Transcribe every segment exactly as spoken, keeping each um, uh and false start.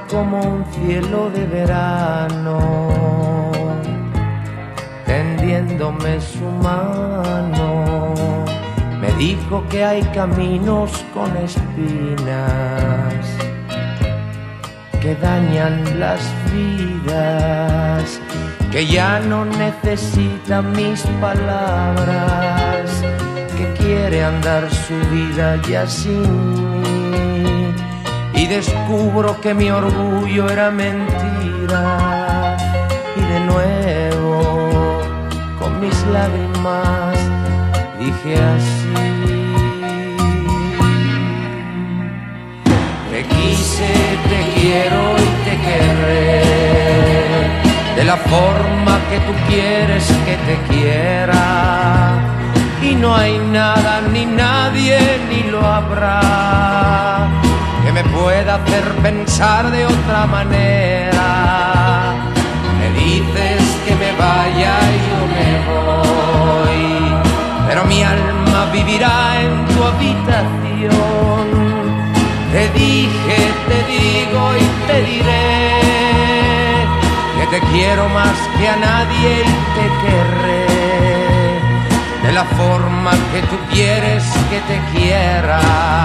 como un cielo de verano, tendiéndome su mano. Me dijo que hay caminos con espinas que dañan las vidas, que ya no necesita mis palabras, que quiere andar su vida ya sin mí. Y descubro que mi orgullo era mentira, y de nuevo con mis lágrimas dije así: te quise, te quiero y te querré de la forma que tú quieres que te quiera, y no hay nada ni nadie ni lo habrá que me pueda hacer pensar de otra manera. Me dices que me vaya y yo me voy, pero mi alma vivirá en tu habitación. Te dije, te digo y te diré que te quiero más que a nadie y te querré de la forma que tú quieres que te quiera.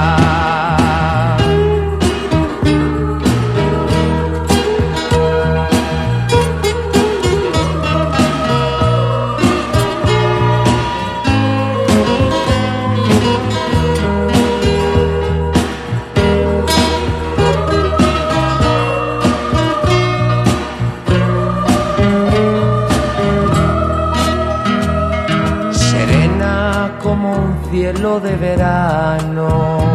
Como un cielo de verano,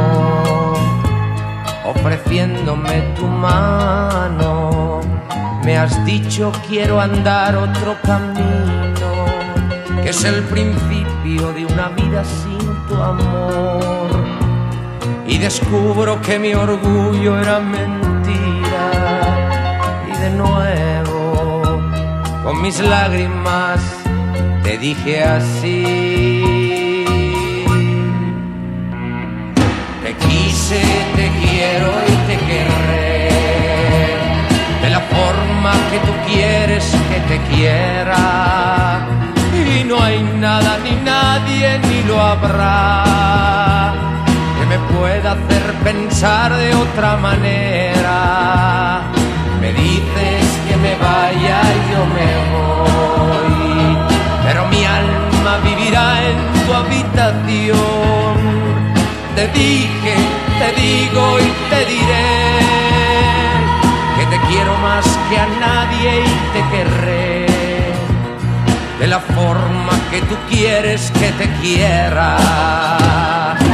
ofreciéndome tu mano. Me has dicho quiero andar otro camino, que es el principio de una vida sin tu amor. Y descubro que mi orgullo era mentira, y de nuevo con mis lágrimas te dije así: te quise, te quiero y te querré de la forma que tú quieres que te quiera, y no hay nada ni nadie ni lo habrá que me pueda hacer pensar de otra manera. Me dices que me vaya y yo me voy, pero mi alma vivirá en tu habitación. Te dije, te digo y te diré que te quiero más que a nadie y te querré de la forma que tú quieres que te quiera.